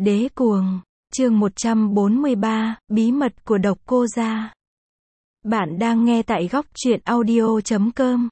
Đế cuồng, chương 143, bí mật của độc cô gia. Bạn đang nghe tại góc truyện audio.com.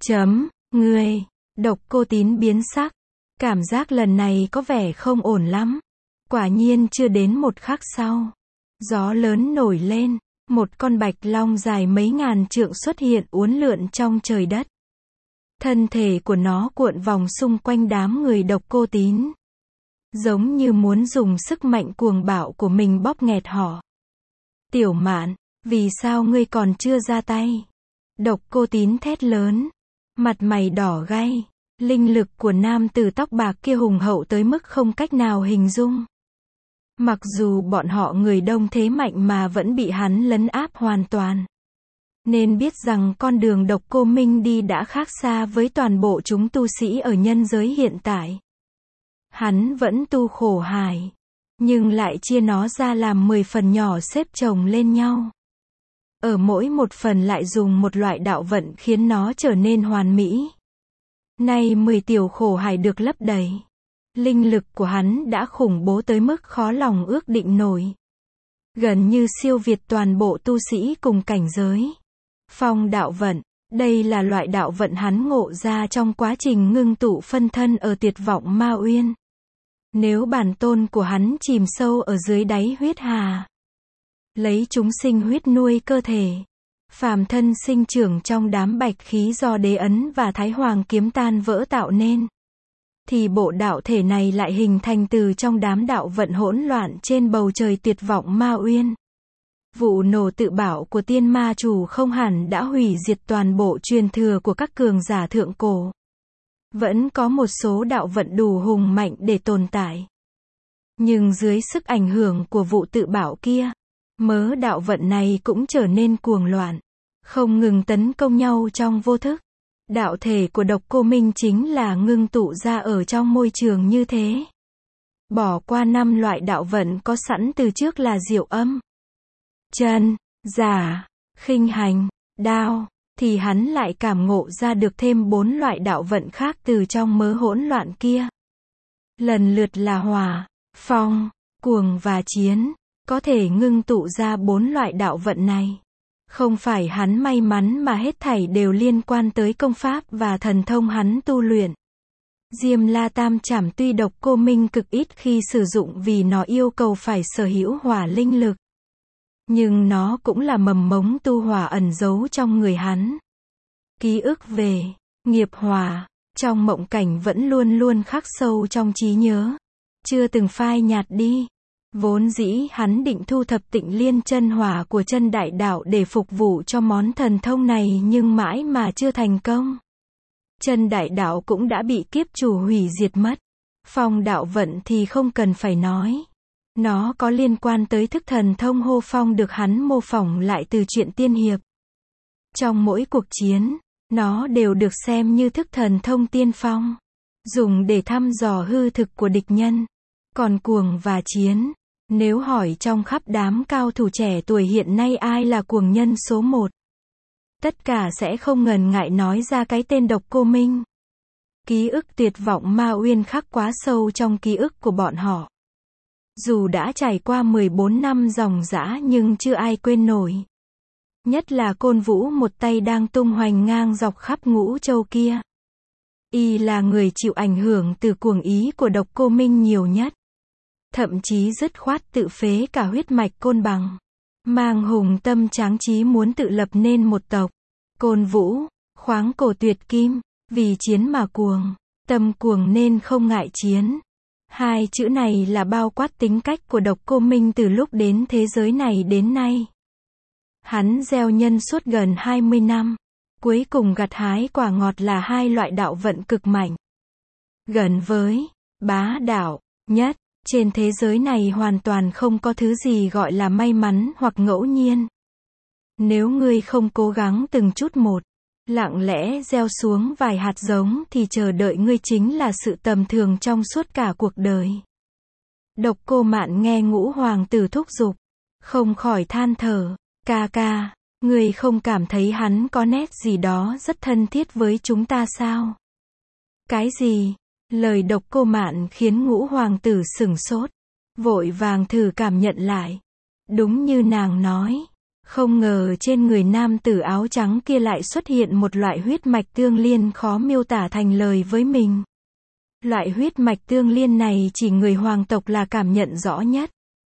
Người, độc cô Tín biến sắc. Cảm giác lần này có vẻ không ổn lắm. Quả nhiên chưa đến một khắc sau. Gió lớn nổi lên, một con bạch long dài mấy ngàn trượng xuất hiện uốn lượn trong trời đất. Thân thể của nó cuộn vòng xung quanh đám người độc cô Tín. Giống như muốn dùng sức mạnh cuồng bạo của mình bóp nghẹt họ. Tiểu Mạn, vì sao ngươi còn chưa ra tay? Độc cô Tín thét lớn. Mặt mày đỏ gay. Linh lực của nam tử tóc bạc kia hùng hậu tới mức không cách nào hình dung. Mặc dù bọn họ người đông thế mạnh mà vẫn bị hắn lấn áp hoàn toàn. Nên biết rằng con đường độc cô Minh đi đã khác xa với toàn bộ chúng tu sĩ ở nhân giới hiện tại. Hắn vẫn tu khổ hài, nhưng lại chia nó ra làm 10 phần nhỏ xếp chồng lên nhau. Ở mỗi một phần lại dùng một loại đạo vận khiến nó trở nên hoàn mỹ. Nay 10 tiểu khổ hài được lấp đầy. Linh lực của hắn đã khủng bố tới mức khó lòng ước định nổi. Gần như siêu việt toàn bộ tu sĩ cùng cảnh giới. Phong đạo vận, đây là loại đạo vận hắn ngộ ra trong quá trình ngưng tụ phân thân ở Tuyệt Vọng Ma Uyên. Nếu bản tôn của hắn chìm sâu ở dưới đáy huyết hà, lấy chúng sinh huyết nuôi cơ thể, phàm thân sinh trưởng trong đám bạch khí do đế ấn và thái hoàng kiếm tan vỡ tạo nên, thì bộ đạo thể này lại hình thành từ trong đám đạo vận hỗn loạn trên bầu trời Tuyệt Vọng Ma Uyên. Vụ nổ tự bảo của tiên ma chủ không hẳn đã hủy diệt toàn bộ truyền thừa của các cường giả thượng cổ. Vẫn có một số đạo vận đủ hùng mạnh để tồn tại. Nhưng dưới sức ảnh hưởng của vụ tự bảo kia, mớ đạo vận này cũng trở nên cuồng loạn, không ngừng tấn công nhau trong vô thức. Đạo thể của độc cô Minh chính là ngưng tụ ra ở trong môi trường như thế. Bỏ qua 5 loại đạo vận có sẵn từ trước là diệu âm, chân, giả, khinh hành, đao, thì hắn lại cảm ngộ ra được thêm 4 loại đạo vận khác từ trong mớ hỗn loạn kia. Lần lượt là hỏa, phong, cuồng và chiến. Có thể ngưng tụ ra 4 loại đạo vận này. Không phải hắn may mắn mà hết thảy đều liên quan tới công pháp và thần thông hắn tu luyện. Diêm La Tam Chảm tuy độc cô Minh cực ít khi sử dụng vì nó yêu cầu phải sở hữu hỏa linh lực. Nhưng nó cũng là mầm mống tu hỏa ẩn giấu trong người hắn. Ký ức về nghiệp hỏa trong mộng cảnh vẫn luôn luôn khắc sâu trong trí nhớ, chưa từng phai nhạt đi. Vốn dĩ hắn định thu thập Tịnh Liên chân hỏa của chân đại đạo để phục vụ cho món thần thông này nhưng mãi mà chưa thành công. Chân đại đạo cũng đã bị kiếp chủ hủy diệt mất. Phong đạo vận thì không cần phải nói. Nó có liên quan tới thức thần thông hô phong được hắn mô phỏng lại từ truyện tiên hiệp. Trong mỗi cuộc chiến, nó đều được xem như thức thần thông tiên phong, dùng để thăm dò hư thực của địch nhân. Còn cuồng và chiến, nếu hỏi trong khắp đám cao thủ trẻ tuổi hiện nay ai là cuồng nhân số 1, tất cả sẽ không ngần ngại nói ra cái tên độc cô Minh. Ký ức Tuyệt Vọng Ma Uyên khắc quá sâu trong ký ức của bọn họ. Dù đã trải qua 14 năm dòng dã nhưng chưa ai quên nổi. Nhất là Côn Vũ một tay đang tung hoành ngang dọc khắp Ngũ Châu kia. Y là người chịu ảnh hưởng từ cuồng ý của độc cô Minh nhiều nhất. Thậm chí dứt khoát tự phế cả huyết mạch Côn Bằng. Mang hùng tâm tráng trí muốn tự lập nên một tộc. Côn Vũ, khoáng cổ tuyệt kim, vì chiến mà cuồng, tâm cuồng nên không ngại chiến. Hai chữ này là bao quát tính cách của độc cô Minh từ lúc đến thế giới này đến nay. Hắn gieo nhân suốt gần 20 năm. Cuối cùng gặt hái quả ngọt là 2 loại đạo vận cực mạnh. Gần với bá đạo nhất. Trên thế giới này hoàn toàn không có thứ gì gọi là may mắn hoặc ngẫu nhiên. Nếu ngươi không cố gắng từng chút một, lặng lẽ gieo xuống vài hạt giống thì chờ đợi ngươi chính là sự tầm thường trong suốt cả cuộc đời. Độc cô Mạn nghe Ngũ hoàng tử thúc giục, không khỏi than thở, ca ca, ngươi không cảm thấy hắn có nét gì đó rất thân thiết với chúng ta sao? Cái gì? Lời độc cô Mạn khiến Ngũ hoàng tử sửng sốt. vội vàng thử cảm nhận lại. Đúng như nàng nói, không ngờ trên người nam tử áo trắng kia lại xuất hiện một loại huyết mạch tương liên khó miêu tả thành lời với mình. Loại huyết mạch tương liên này chỉ người hoàng tộc là cảm nhận rõ nhất.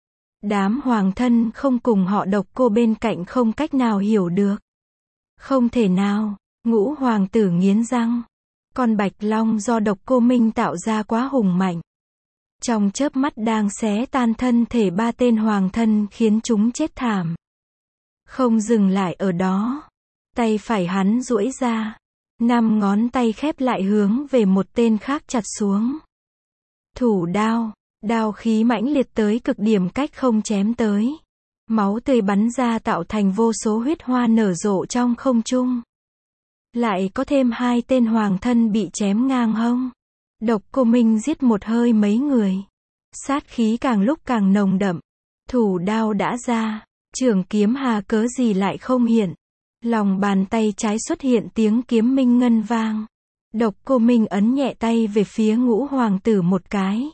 Đám hoàng thân không cùng họ Độc Cô bên cạnh không cách nào hiểu được. Không thể nào, Ngũ hoàng tử nghiến răng. Con Bạch Long do Độc Cô Minh tạo ra quá hùng mạnh. Trong chớp mắt đang xé tan thân thể 3 tên hoàng thân khiến chúng chết thảm. Không dừng lại ở đó. Tay phải hắn duỗi ra. 5 ngón tay khép lại hướng về một tên khác chặt xuống. Thủ đao. Đao khí mãnh liệt tới cực điểm cách không chém tới. Máu tươi bắn ra tạo thành vô số huyết hoa nở rộ trong không trung. Lại có thêm 2 tên hoàng thân bị chém ngang hông. Độc Cô Minh giết một hơi mấy người. Sát khí càng lúc càng nồng đậm. Thủ đao đã ra. Trường kiếm hà cớ gì lại không hiện. Lòng bàn tay trái xuất hiện tiếng kiếm minh ngân vang. Độc Cô Minh ấn nhẹ tay về phía Ngũ hoàng tử một cái.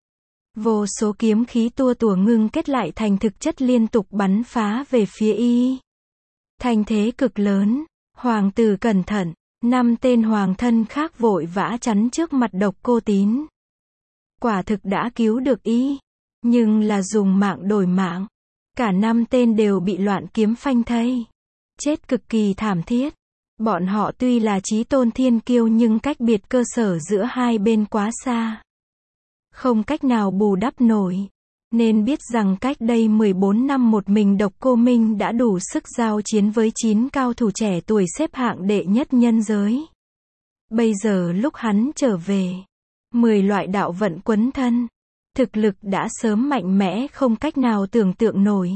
Vô số kiếm khí tua tủa ngưng kết lại thành thực chất liên tục bắn phá về phía y. Thành thế cực lớn. Hoàng tử cẩn thận. 5 tên hoàng thân khác vội vã chắn trước mặt Độc Cô Tín. Quả thực đã cứu được y. Nhưng là dùng mạng đổi mạng. Cả 5 tên đều bị loạn kiếm phanh thây. Chết cực kỳ thảm thiết. Bọn họ tuy là chí tôn thiên kiêu nhưng cách biệt cơ sở giữa hai bên quá xa. Không cách nào bù đắp nổi. Nên biết rằng cách đây 14 năm một mình Độc Cô Minh đã đủ sức giao chiến với 9 cao thủ trẻ tuổi xếp hạng đệ nhất nhân giới. Bây giờ lúc hắn trở về, 10 loại đạo vận quấn thân. Thực lực đã sớm mạnh mẽ không cách nào tưởng tượng nổi.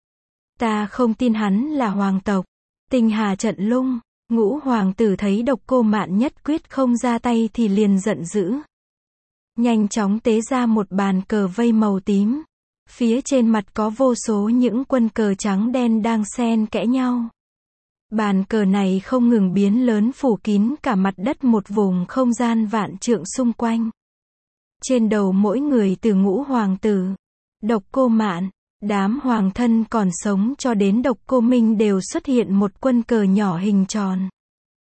Ta không tin hắn là hoàng tộc. Tinh Hà Trận Lung. Ngũ hoàng tử thấy Độc Cô Mạn nhất quyết không ra tay thì liền giận dữ. Nhanh chóng tế ra một bàn cờ vây màu tím. Phía trên mặt có vô số những quân cờ trắng đen đang xen kẽ nhau. Bàn cờ này không ngừng biến lớn phủ kín cả mặt đất một vùng không gian vạn trượng xung quanh. Trên đầu mỗi người từ Ngũ hoàng tử, Độc Cô Mạn, đám hoàng thân còn sống cho đến Độc Cô Minh đều xuất hiện một quân cờ nhỏ hình tròn.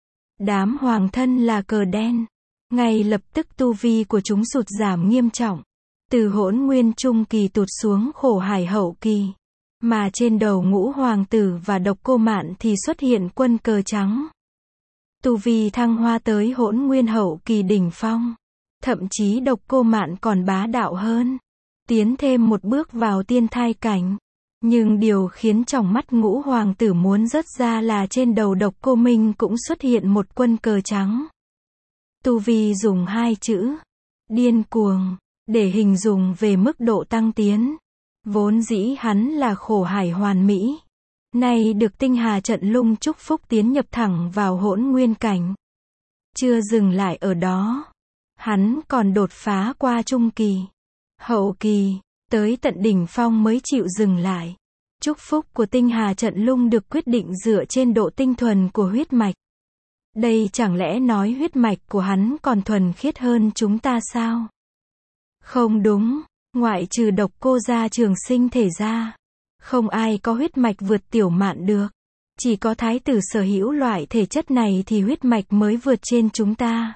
Đám hoàng thân là cờ đen. Ngay lập tức tu vi của chúng sụt giảm nghiêm trọng. Từ Hỗn Nguyên trung kỳ tụt xuống Khổ Hải hậu kỳ. Mà trên đầu Ngũ hoàng tử và Độc Cô Mạn thì xuất hiện quân cờ trắng. Tu vi thăng hoa tới Hỗn Nguyên hậu kỳ đỉnh phong. Thậm chí Độc Cô Mạn còn bá đạo hơn. Tiến thêm một bước vào tiên thai cảnh. Nhưng điều khiến trong mắt Ngũ hoàng tử muốn rớt ra là trên đầu Độc Cô Minh cũng xuất hiện một quân cờ trắng. Tu vi dùng 2 chữ điên cuồng để hình dung về mức độ tăng tiến. Vốn dĩ hắn là Khổ Hải hoàn mỹ. Nay được Tinh Hà Trận Lung chúc phúc tiến nhập thẳng vào Hỗn Nguyên cảnh. Chưa dừng lại ở đó. Hắn còn đột phá qua trung kỳ, hậu kỳ, tới tận đỉnh phong mới chịu dừng lại. Chúc phúc của Tinh Hà Trận Lung được quyết định dựa trên độ tinh thuần của huyết mạch. Đây chẳng lẽ nói huyết mạch của hắn còn thuần khiết hơn chúng ta sao? Không đúng, ngoại trừ Độc Cô gia Trường Sinh thể ra, không ai có huyết mạch vượt Tiểu Mạn được. Chỉ có thái tử sở hữu loại thể chất này thì huyết mạch mới vượt trên chúng ta.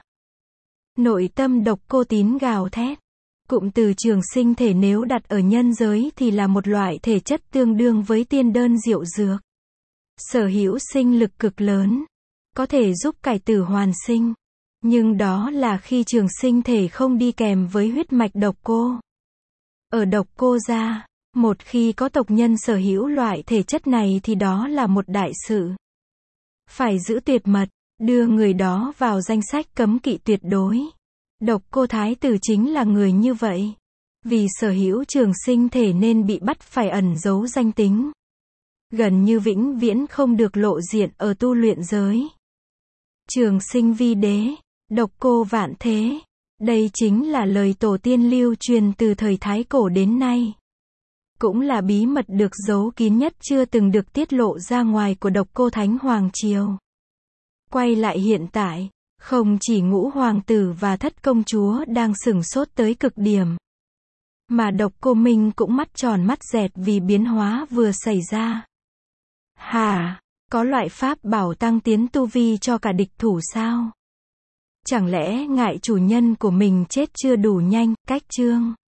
Nội tâm Độc Cô Tín gào thét. Cụm từ Trường Sinh thể nếu đặt ở nhân giới thì là một loại thể chất tương đương với tiên đơn diệu dược. Sở hữu sinh lực cực lớn. Có thể giúp cải tử hoàn sinh. Nhưng đó là khi Trường Sinh thể không đi kèm với huyết mạch Độc Cô. Ở Độc Cô gia, một khi có tộc nhân sở hữu loại thể chất này thì đó là một đại sự. Phải giữ tuyệt mật, đưa người đó vào danh sách cấm kỵ tuyệt đối. Độc Cô thái tử chính là người như vậy. Vì sở hữu Trường Sinh thể nên bị bắt phải ẩn giấu danh tính. Gần như vĩnh viễn không được lộ diện ở tu luyện giới. Trường Sinh vi đế, Độc Cô vạn thế. Đây chính là lời tổ tiên lưu truyền từ thời Thái Cổ đến nay. Cũng là bí mật được giấu kín nhất chưa từng được tiết lộ ra ngoài của Độc Cô Thánh Hoàng Triều. Quay lại hiện tại, không chỉ Ngũ hoàng tử và Thất công chúa đang sửng sốt tới cực điểm, Mà Độc Cô Minh cũng mắt tròn mắt dẹt vì biến hóa vừa xảy ra. Hả? Có loại pháp bảo tăng tiến tu vi cho cả địch thủ sao? Chẳng lẽ ngại chủ nhân của mình chết chưa đủ nhanh, cách chương